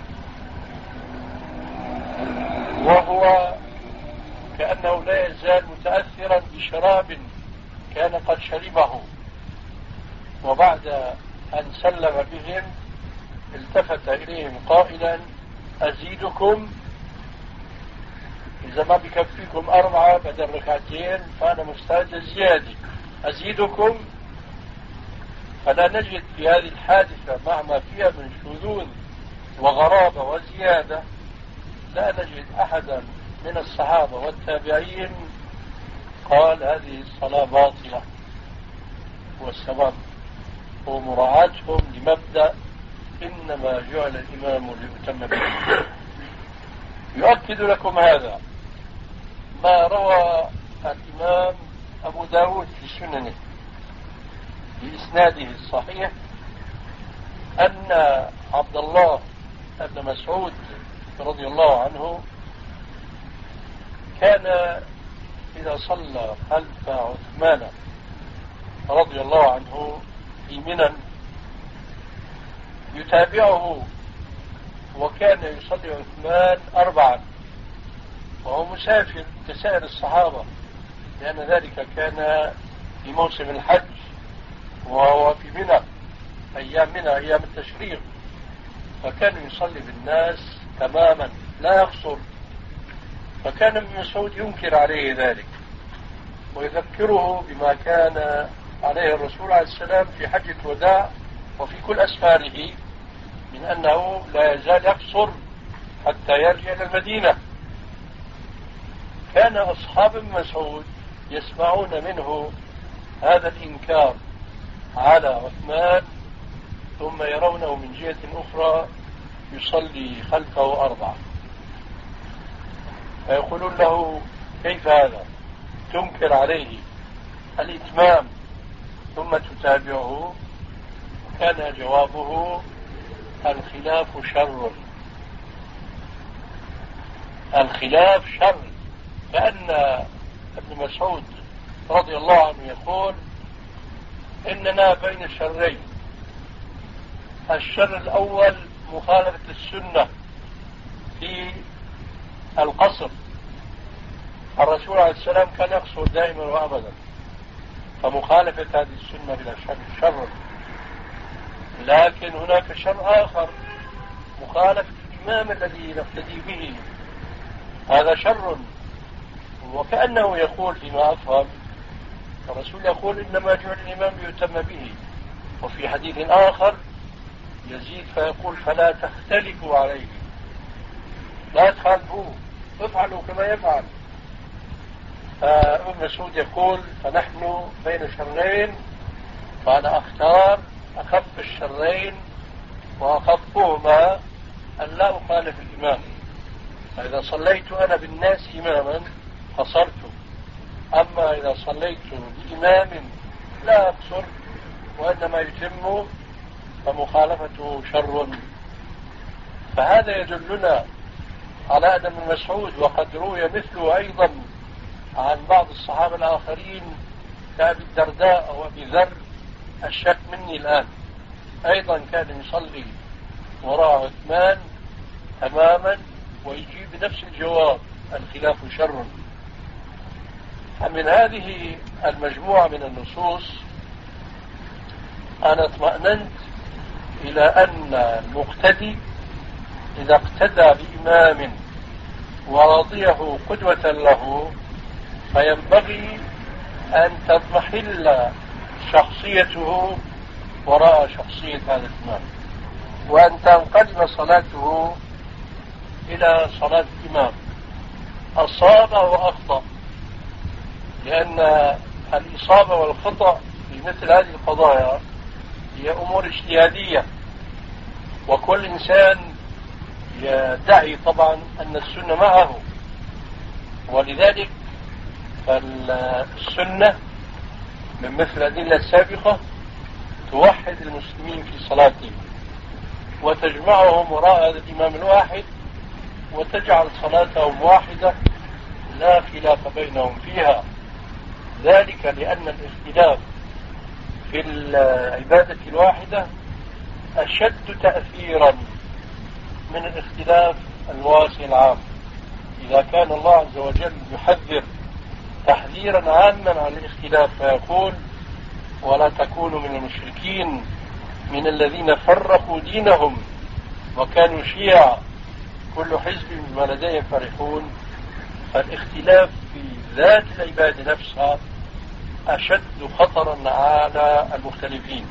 وهو كأنه لا يزال متأثرا بشراب كان قد شربه. وبعد أن سلم بهم التفت إليهم قائلا أزيدكم، إذا ما بكفيكم أربعة بدل ركعتين فأنا مستعد زيادة، أزيدكم. فلا نجد في هذه الحادثة مع ما فيها من شذوذ وغرابة وزيادة، لا نجد أحدا من الصحابة والتابعين قال هذه الصلاة باطلة. والسبب هو مراعاتهم لمبدأ إنما جعل الإمام ليؤتم به. يؤكد لكم هذا ما روى الإمام أبو داود في سننه بإسناده الصحيح أن عبد الله بن مسعود رضي الله عنه كان إذا صلى خلف عثمان رضي الله عنه في منى يتابعه، وكان يصلي عثمان أربعا وهو مسافر كسائر الصحابة، لأن ذلك كان في موسم الحج وهو في منى أيام منى أيام التشريق، فكان يصلي بالناس تماما لا يقصر. فكان ابن مسعود ينكر عليه ذلك ويذكره بما كان عليه الرسول عليه السلام في حجة الوداع وفي كل أسفاره من أنه لا يزال يقصر حتى يرجع إلى المدينة. كان أصحاب ابن مسعود يسمعون منه هذا الإنكار على عثمان ثم يرونه من جهة أخرى يصلي خلفه أربعة، فيقولون له كيف هذا؟ تنكر عليه الإتمام ثم تتابعه. كان جوابه الخلاف شر، الخلاف شر. كأن ابن مسعود رضي الله عنه يقول إننا بين شرين، الشر الأول مخالفة السنة في القصر، الرسول عليه السلام كان يقصر دائما وأبدا، فمخالفة هذه السنة بلا شك شر. لكن هناك شر آخر مخالفة الإمام الذي نقتدي به، هذا شر. وكأنه يقول فيما أفهم الرسول يقول إنما جعل الإمام يؤتم به، وفي حديث آخر يزيد فيقول فلا تختلفوا عليه. لا تخالفوه، افعلوا كما يفعل. فابن مسعود يقول فنحن بين شرين، فأنا أختار أخف الشرين وأخفهما أن لا أخالف الإمام. فإذا صليت أنا بالناس إماما قصرت، أما إذا صليت بإمام لا أقصر وإنما يتم فمخالفته شر. فهذا يدلنا على أن ابن مسعود، وقد روي مثله أيضا عن بعض الصحابة الآخرين كأبي الدرداء أو أبي ذر، الشك مني الآن، أيضا كان يصلي وراء عثمان تماما ويجيب بنفس الجواب الخلاف شر. فمن هذه المجموعة من النصوص أنا اطمأننت إلى أن المقتدي إذا اقتدى بإمام ورضيه قدوة له فينبغي أن تضمحل شخصيته وراء شخصية هذا الإمام، وأن تنقلب صلاته إلى صلاة الإمام أصاب وأخطأ، لأن الإصابة والخطأ في مثل هذه القضايا هي أمور اجتهادية، وكل إنسان يدعي طبعا أن السنة معه، ولذلك فالسنة من مثل الأدلة السابقة توحد المسلمين في صلاتهم وتجمعهم وراء هذا الإمام الواحد وتجعل صلاتهم واحدة لا خلاف بينهم فيها. ذلك لأن الاختلاف في العبادة الواحدة أشد تأثيرا من الاختلاف الواسع العام. إذا كان الله عز وجل يحذر تحذيرا عاما عن الاختلاف فيقول ولا تكونوا من المشركين من الذين فرقوا دينهم وكانوا شيعا كل حزب بما لديهم فرحون، فالاختلاف في ذات العبادة نفسها أشد خطرا على المختلفين.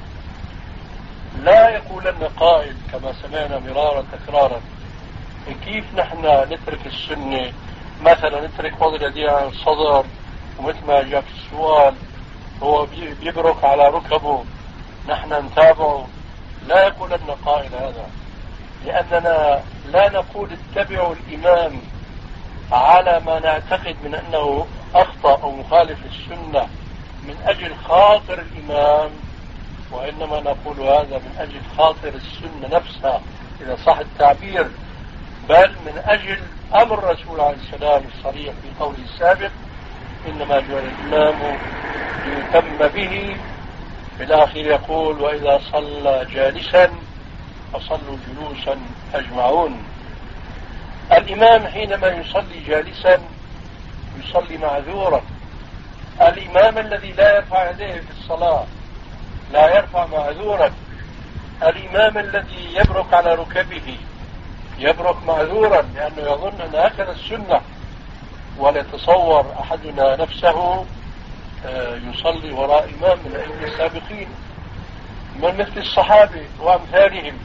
لا يقولن قائل كما سمعنا مرارا تكرارا كيف نحن نترك السنة، مثلا نترك وضع اليدين عن الصدر، ومثل ما جاء في السؤال هو بيبرك على ركبه نحن نتابعه. لا يقولن قائل هذا، لأننا لا نقول اتبعوا الإمام على ما نعتقد من أنه أخطأ أو مخالف للسنة من أجل خاطر الإمام، وإنما نقول هذا من أجل خاطر السنة نفسها إذا صح التعبير، بل من أجل أمر الرسول عليه السلام الصريح في قوله السابق إنما جعل الإمام ليتم به. في الآخر يقول وإذا صلى جالسا فصلوا جلوسا أجمعون. الإمام حينما يصلي جالسا يصلي معذورا. الإمام الذي لا يرفع يديه في الصلاة لا يرفع معذورا. الإمام الذي يبرك على ركبه يبرك معذورا لأنه يظن أن هكذا السنة، ولا يتصور أحدنا نفسه يصلي وراء إمام من الأئمة السابقين من مثل الصحابة وأمثالهم،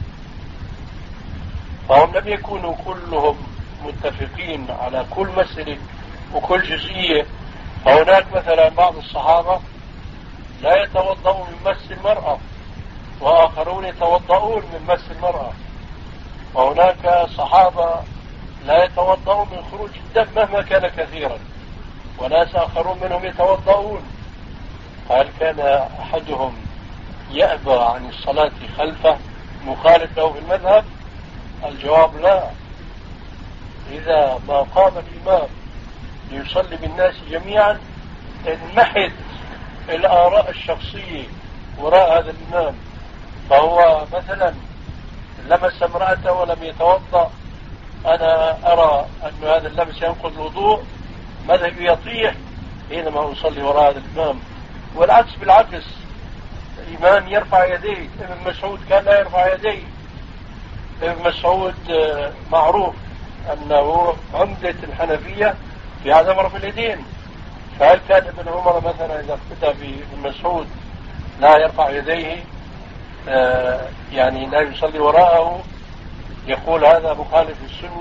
فهم لم يكونوا كلهم متفقين على كل مسألة وكل جزئية. فهناك مثلا بعض الصحابة لا يتوضؤون من مس المرأة وآخرون يتوضؤون من مس المرأة، وهناك صحابة لا يتوضؤون من خروج الدم مهما كان كثيرا، وناس آخرون منهم يتوضؤون. هل كان أحدهم يأبى عن الصلاة خلفه مخالف له في المذهب؟ الجواب لا. إذا ما قام الإمام ليصلي بالناس جميعا انمحت الآراء الشخصية وراء هذا الإمام، فهو مثلا لمس امرأته ولم يتوضأ، أنا أرى أن هذا اللمس ينقض الوضوء، مذهبي يطيح حينما أصلي وراء هذا الإمام. والعكس بالعكس، الإمام يرفع يديه. ابن مسعود كان لا يرفع يديه. ابن مسعود معروف أنه عمدة الحنفية في عدم رفع اليدين، فهل كان ابن عمر مثلا إذا اقتدى بابن مسعود لا يرفع يديه يعني لا يصلي وراءه يقول هذا مخالف للسنة؟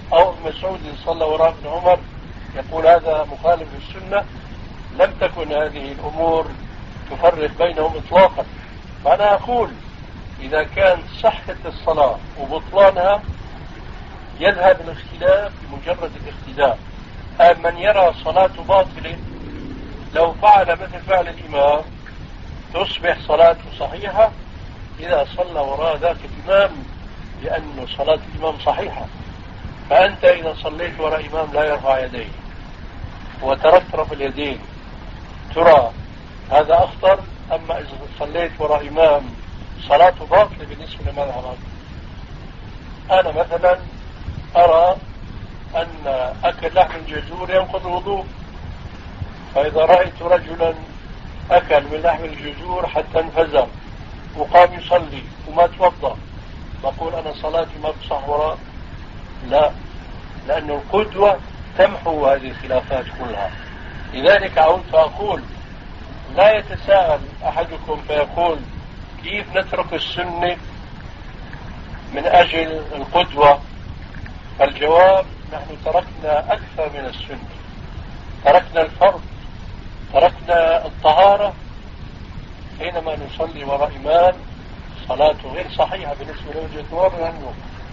أو ابن مسعود صلى وراء ابن عمر يقول هذا مخالف للسنة، لم تكن هذه الأمور تفرق بينهم إطلاقا. فأنا أقول إذا كانت صحة الصلاة وبطلانها يذهب الاختلاف بمجرد الاقتداء. من يرى صلاة باطلة لو فعل مثل فعل الإمام تصبح صلاته صحيحة إذا صلى وراء ذاك الإمام، لأن صلاة الإمام صحيحة. فأنت إذا صليت وراء إمام لا يرفع يديه وتركت رفع اليدين، ترى هذا أخطر؟ أما إذا صليت وراء إمام صلاته باطلة بالنسبة لمذهبك. أنا مثلا أرى أن أكل لحم الجزور ينقض الوضوء، فإذا رأيت رجلا أكل من لحم الجزور حتى انفزع وقام يصلي وما توضأ، بقول أنا صلاتي ما بصح وراء؟ لا، لأن القدوة تمحو هذه الخلافات كلها. لذلك عودت أقول لا يتساءل أحدكم فيقول كيف نترك السنة من أجل القدوة. الجواب نحن تركنا أكثر من السنة، تركنا الفرض، تركنا الطهارة حينما نصلي وراء إمام صلاته غير صحيحة بالنسبة لوجهة نظر عنه.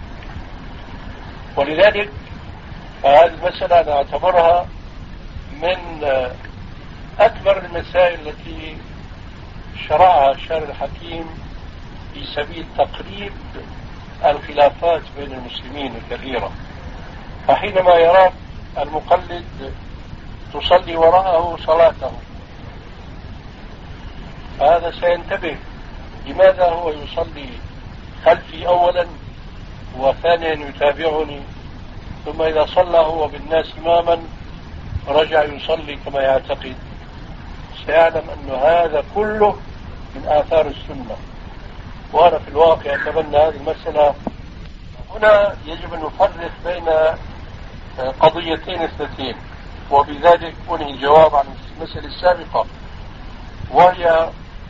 ولذلك فهذه المسألة أنا أعتبرها من أكبر المسائل التي شرعها الشارع الحكيم في سبيل تقريب الخلافات بين المسلمين الكثيرة. فحينما يراك المقلد تصلي وراءه صلاته فهذا سينتبه لماذا هو يصلي خلفي أولا وثانيا يتابعني، ثم إذا صلى هو بالناس إماما رجع يصلي كما يعتقد، سيعلم أن هذا كله من آثار السنة. وأنا في الواقع أتبنى هذه المسألة. هنا يجب أن نفرق بين قضيتين اثنتين، وبذلك أنهي الجواب عن المسألة السابقة، وهي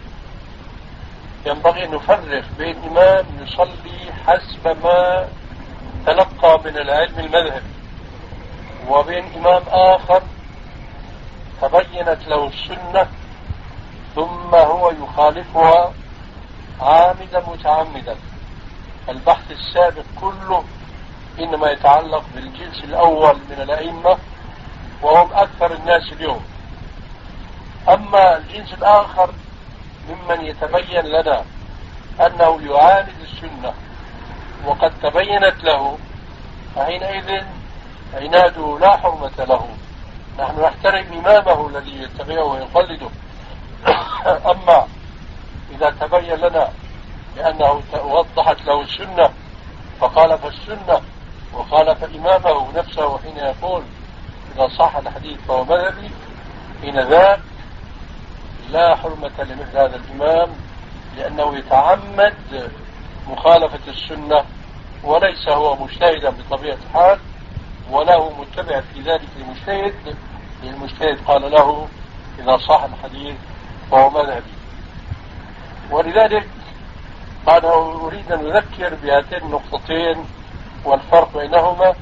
ينبغي أن نفرق بين إمام يصلي حسب ما تلقى من العلم المذهبي، وبين إمام آخر تبينت له السنة ثم هو يخالفها عامدا متعمدا. البحث السابق كله إنما يتعلق بالجنس الأول من الأئمة وهم أكثر الناس اليوم. أما الجنس الآخر ممن يتبين لنا أنه يعاند السنة وقد تبينت له، فحينئذ عناده لا حرمة له، نحن نحترم إمامه الذي يتبعه ويقلده. أما إذا تبين لنا لأنه وضحت له السنة فخالف السنة وخالف إمامه نفسه حين يقول إذا صح الحديث فهو مذهبي، حين ذاك لا حرمة لمثل هذا الإمام، لأنه يتعمد مخالفة السنة وليس هو مجتهدا بطبيعة الحال ولا هو متبع في ذلك المجتهد. المجتهد قال له إذا صح الحديث فهو مذهبي. ولذلك أنا أريد أن أذكر بهاتين النقطتين والفرق بينهما،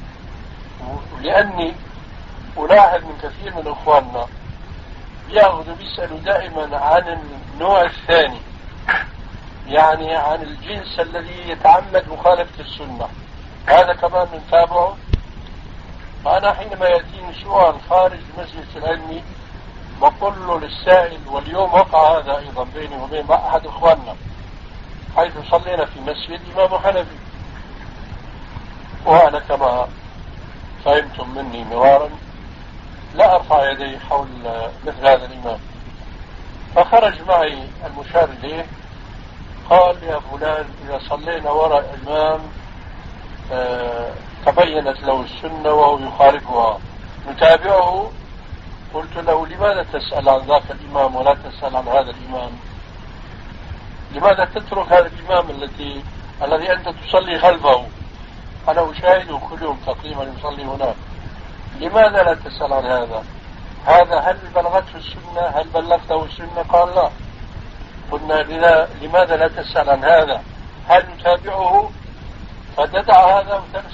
لأني ألاحظ من كثير من إخواننا يأخذوا بيسألوا دائما عن النوع الثاني، يعني عن الجنس الذي يتعمد مخالفة السنة، هذا كمان نتابعه. فأنا حينما يأتيني سؤال خارج المجلس العلمي بقول له للسائل، واليوم وقع هذا أيضا بيني وبين أحد إخواننا، حيث صلينا في مسجد إمام حنفي، وأنا كما فهمتم مني مرارا لا أرفع يدي حول مثل هذا الإمام. فخرج معي المشار إليه قال يا فلان إذا صلينا وراء إمام آه تبينت له السنة وهو يخالفها نتابعه. قلت له لماذا تسأل عن ذاك الإمام ولا تسأل عن هذا الإمام؟ لماذا تترك هذا الإمام الذي الذي أنت تصلي خلفه؟ أنا أشاهده كل يوم تقريبا يصلي هناك، لماذا لا تسأل عن هذا؟ هذا هل بلغته السنة؟ هل بلغته السنة؟ قال لا. قلنا لماذا لا تسأل عن هذا؟ هل نتابعه؟ فتدع هذا وتمسك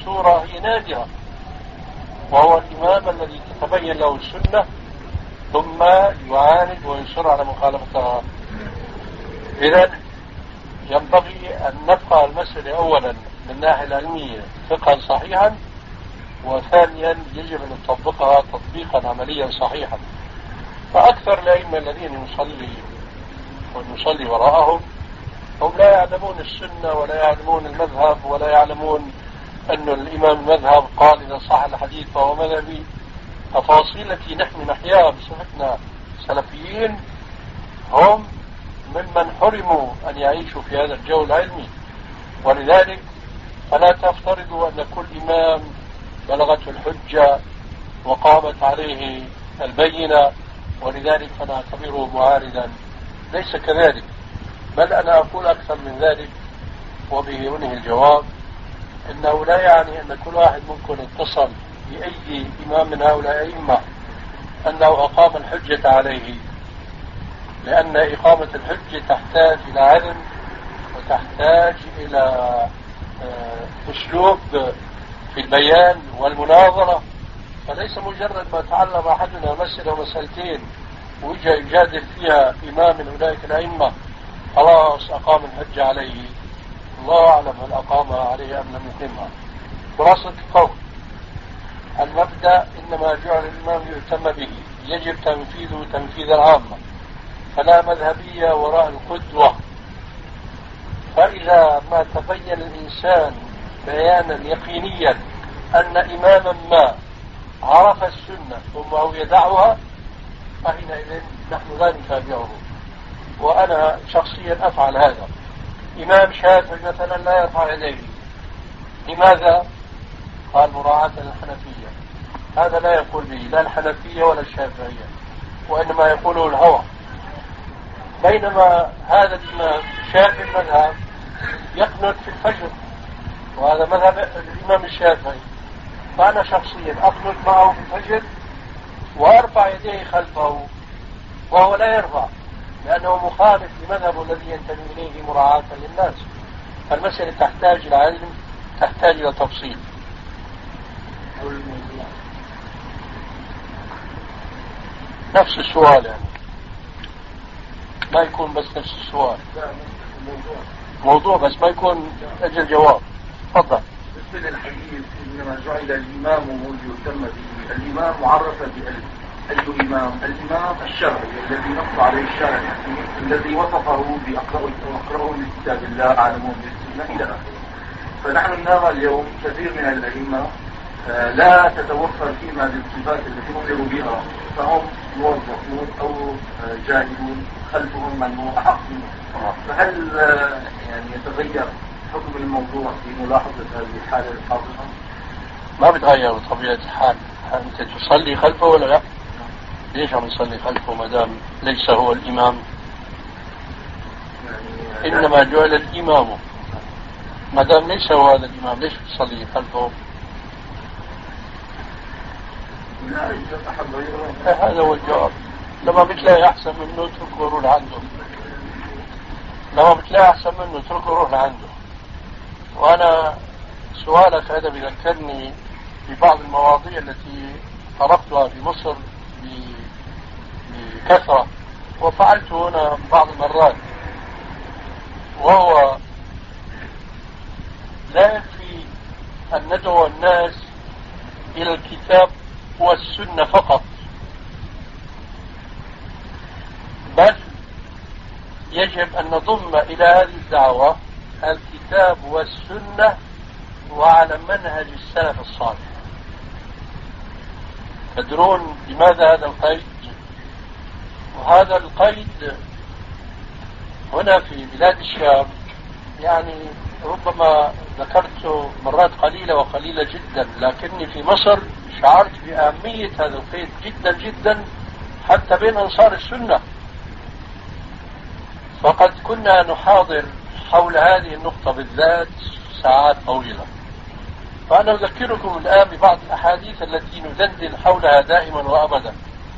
المشهورة هي نادرة، وهو الإمام الذي تتبين له السنة ثم يعاند ويصر على مخالفتها. إذن ينبغي أن نبقى المسألة أولا من الناحية العلمية فقها صحيحا، وثانيا يجب أن نطبقها تطبيقا عمليا صحيحا. فأكثر الأئمة الذين نصلي ونصلي وراءهم هم لا يعلمون السنة ولا يعلمون المذهب ولا يعلمون أن الإمام المذهب قال إذا صح الحديث فهو مذهبي. تفاصيل التي نحن نحياها بصفتنا سلفيين هم ممن حرموا أن يعيشوا في هذا الجو العلمي، ولذلك فلا تفترضوا أن كل إمام بلغته الحجة وقامت عليه البينة ولذلك فنعتبره معارضا. ليس كذلك، بل أنا أقول أكثر من ذلك وبه ينهي الجواب، إنه لا يعني أن كل واحد منكم اتصل بأي إمام من هؤلاء الأئمة أنه أقام الحجة عليه، لأن إقامة الحجة تحتاج إلى علم وتحتاج إلى أسلوب في البيان والمناظرة. فليس مجرد ما تعلم أحدنا مسألة ومسألتين وجاء يجادل فيها إمام من أولئك الأئمة خلاص أقام الحجة عليه. الله أعلم هل أقامها عليه أم لم يقيمها. خلاصة القول المبدأ إنما جعل الإمام يهتم به، يجب تنفيذه تنفيذ العامة، فلا مذهبية وراء القدوة. فإذا ما تبين الإنسان بيانا يقينيا أن إماما ما عرف السنة ثم هو يدعها فحينئذ نحن لا نتابعه. وأنا شخصيا أفعل هذا. إمام شافعي مثلا لا يرفع يديه، لماذا؟ قال مراعاة للحنفية. هذا لا يقول به لا الحنفية ولا الشافعية، وإنما يقوله الهوى. بينما هذا الإمام شافعي المذهب يقنط في الفجر، وهذا مذهب الإمام الشافعي، فأنا شخصيا أقنط معه في الفجر وأرفع يديه خلفه وهو لا يرفع، لأنه مخالف لمذهبه الذي ينتمي إليه مراعاة للناس. فالمسألة تحتاج إلى علم، تحتاج إلى تفصيل. نفس السؤال يعني ما يكون بس نفس السؤال، موضوع بس ما يكون أجل جواب. تفضل. بالنسبة للحديث إنما جعل الإمام يهتم به، الإمام معرف بأي إمام؟ الإمام الشرعي الذي نص عليه الشارع الذي وصفه بأقرأه من كتاب الله أعلمه بالسنة إلى آخره. فنحن نرى اليوم كثير من الأئمة لا تتوفر فيما بالصفات التي نؤمر بها، فهم موظفون أو جاهلون خلفهم من هو أحق منه. فهل يعني يتغير حكم الموضوع في ملاحظة هذه الحالة الحاضرة؟ ما بتغير طبيعة الحال. أنت تصلي خلفه ولا لا؟ ليش عم يصلي خلفه ما دام ليس هو الإمام؟ يعني إنما جعل الإمام، ما دام ليس هو هذا الإمام ليش تصلي خلفه؟ لا يتحب غيره. هذا هو الجواب. لما بتلاقي أحسن منه اتركه وروح لعنده، لما بتلاقي أحسن منه اتركه وروح لعنده. وأنا سؤالك هذا بذكرني ببعض المواضيع التي طرقتها في مصر بكثرة وفعلت هنا بعض المرات، وهو لا يكفي أن ندعو الناس إلى الكتاب والسنة فقط، بل يجب أن نضم إلى هذه الدعوة الكتاب والسنة وعلى منهج السلف الصالح. تدرون لماذا هذا القيد؟ وهذا القيد هنا في بلاد الشام يعني ربما ذكرته مرات قليلة وقليلة جدا، لكني في مصر شعرت بأهمية هذا القيد جدا جدا حتى بين أنصار السنة. فقد كنا نحاضر حول هذه النقطة بالذات ساعات طويلة. فأنا أذكركم الآن ببعض الأحاديث التي ندندن حولها دائما وأبدا.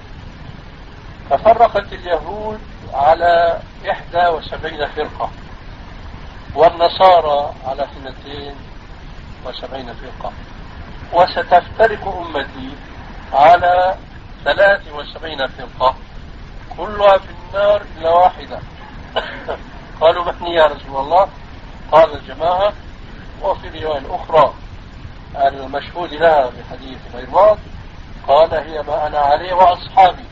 تفرقت اليهود على إحدى وسبعين فرقة، والنصارى على اثنتين وسبعين فرقة، وستفترق أمتي على ثلاث وسبعين فرقة كلها في النار إلا واحدة. قالوا من يا رسول الله؟ قال الجماعة. وفي رواية أخرى المشهود لها بحديث العرباض قال هي ما أنا عليه وأصحابي.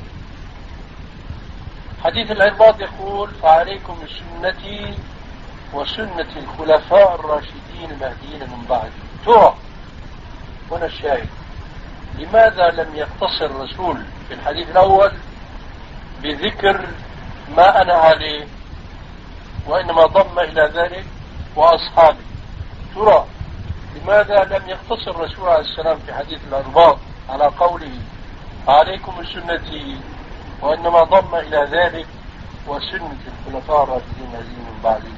حديث العرباض يقول فعليكم بسنتي وسنة الخلفاء الراشدين المهديين من بعدي. ترى هنا الشاهد، لماذا لم يقتصر الرسول في الحديث الأول بذكر ما أنا عليه وإنما ضم إلى ذلك وأصحابي؟ ترى لماذا لم يقتصر الرسول عليه السلام في حديث الأرباط على قوله عليكم بسنتي وإنما ضم إلى ذلك وسنة الخلفاء الراشدين المهديين من بعدي؟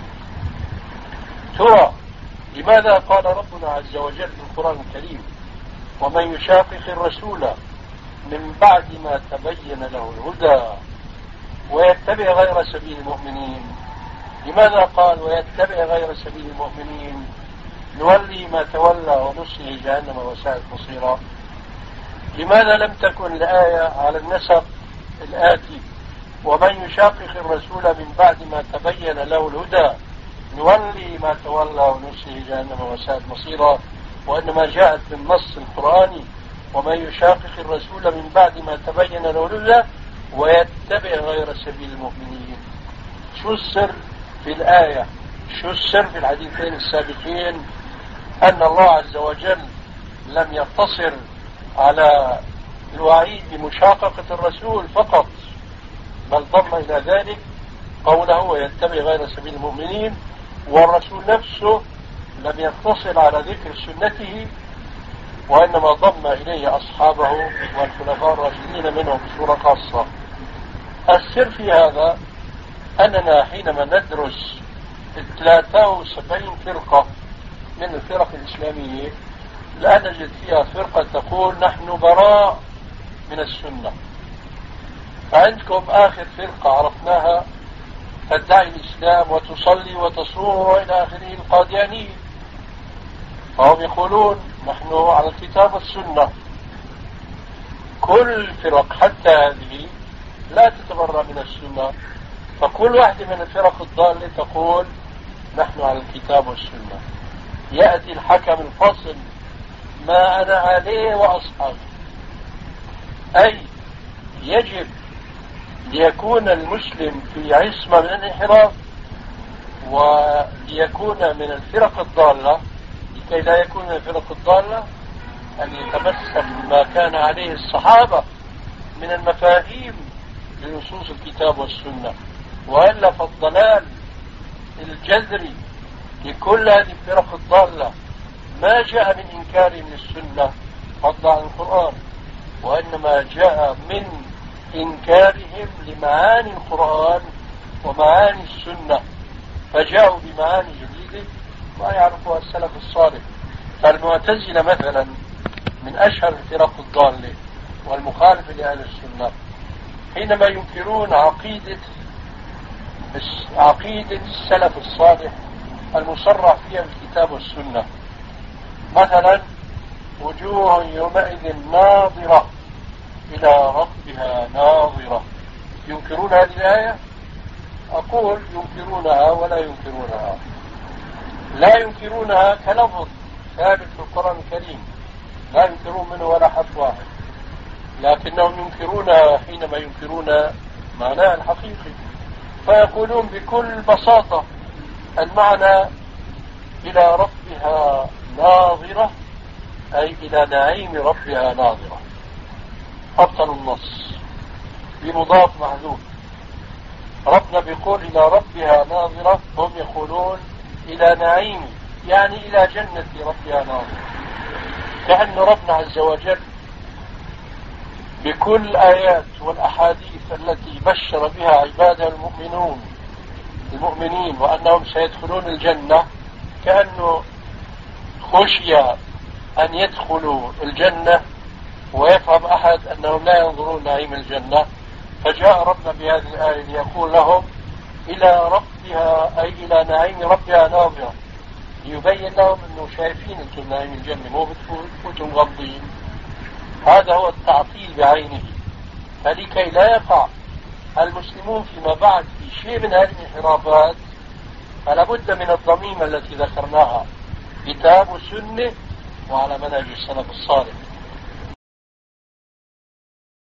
ترى لماذا قال ربنا عز وجل في القرآن الكريم ومن يشاقق الرسول من بعد ما تبين له الهدى ويتبع غير سبيل المؤمنين؟ لماذا قال ويتبع غير سبيل المؤمنين نولي ما تولى ونصله جهنم وساءت مصيرا؟ لماذا لم تكن الآية على النسق الآتي ومن يشاقق الرسول من بعد ما تبين له الهدى نولي ما تولى ونصله جهنم وساءت مصيرا، وإنما جاءت بالنص القرآني ومن يشاقق الرسول من بعد ما تبين له الهدى ويتبع غير سبيل المؤمنين؟ شو السر في الآية؟ شو السر في الحديثين السابقين؟ أن الله عز وجل لم يقتصر على الوعيد بمشاققة الرسول فقط، بل ضم إلى ذلك قوله ويتبع غير سبيل المؤمنين، والرسول نفسه لم يقتصر على ذكر سنته وإنما ضم إليه أصحابه والخلفاء الراشدين منهم بصورة خاصة. السر في هذا أننا حينما ندرس ثلاثة وسبعين فرقة من الفرق الإسلامية لا نجد فيها فرقة تقول نحن براء من السنة. فعندكم آخر فرقة عرفناها تدعي الإسلام وتصلي وتصوم وإلى آخره القاديانية، فهم يقولون نحن على الكتاب والسنة. كل الفرق حتى هذه لا تتبرأ من السنة، فكل واحدة من الفرق الضالة تقول نحن على الكتاب والسنة. يأتي الحكم الفصل ما أنا عليه وأصحابي، أي يجب ليكون المسلم في عصمة من الانحراف وليكون من الفرق الضالة، لكي لا يكون من الفرق الضالة أن يتمسك بما كان عليه الصحابة من المفاهيم لنصوص الكتاب والسنة، وإلا فالضلال الجذري لكل هذه الفرق الضالة ما جاء من إنكار للسنة فضلا عن القرآن، وإنما جاء من إنكارهم لمعاني القرآن ومعاني السنة، فجاءوا بمعاني جديدة ما يعرفها السلف الصالح. فالمعتزلة مثلا من أشهر الفرق الضالة والمخالفة لأهل السنة حينما ينكرون عقيدة عقيدة السلف الصالح المصرح فيها بالكتاب والسنة، مثلا وجوه يومئذ ناظرة إلى ربها ناظرة، ينكرون هذه الآية؟ أقول ينكرونها ولا ينكرونها. لا ينكرونها كلفظ ثابت في القرآن الكريم لا ينكرون منه ولا حرف واحد، لكنهم ينكرونها حينما ينكرون معناها الحقيقي، فيقولون بكل بساطة المعنى إلى ربها ناظرة أي إلى نعيم ربها ناظرة. أبطل النص بمضاف محذوف. ربنا بيقول إلى ربها ناظرة، هم يقولون إلى نعيم يعني إلى جنة ربها ناظرة، كأن ربنا عز وجل بكل الآيات والأحاديث التي بشر بها عباده المؤمنون المؤمنين وأنهم سيدخلون الجنة كأنه خشي أن يدخلوا الجنة ويفهم أحد أنهم لا ينظرون نعيم الجنة، فجاء ربنا بهذه الآية ليقول لهم إلى ربها أي إلى نعيم ربها ناظرة، ليبين لهم أنه شايفين أنتم نايم الجنة مو بتفوت وأنتم مغضين. هذا هو التعطيل بعينه. فلكي لا يقع المسلمون فيما بعد في شيء من هذه الانحرافات فلا بد من الضميمة التي ذكرناها، كتاب وسنة وعلى منهج السلف الصالح.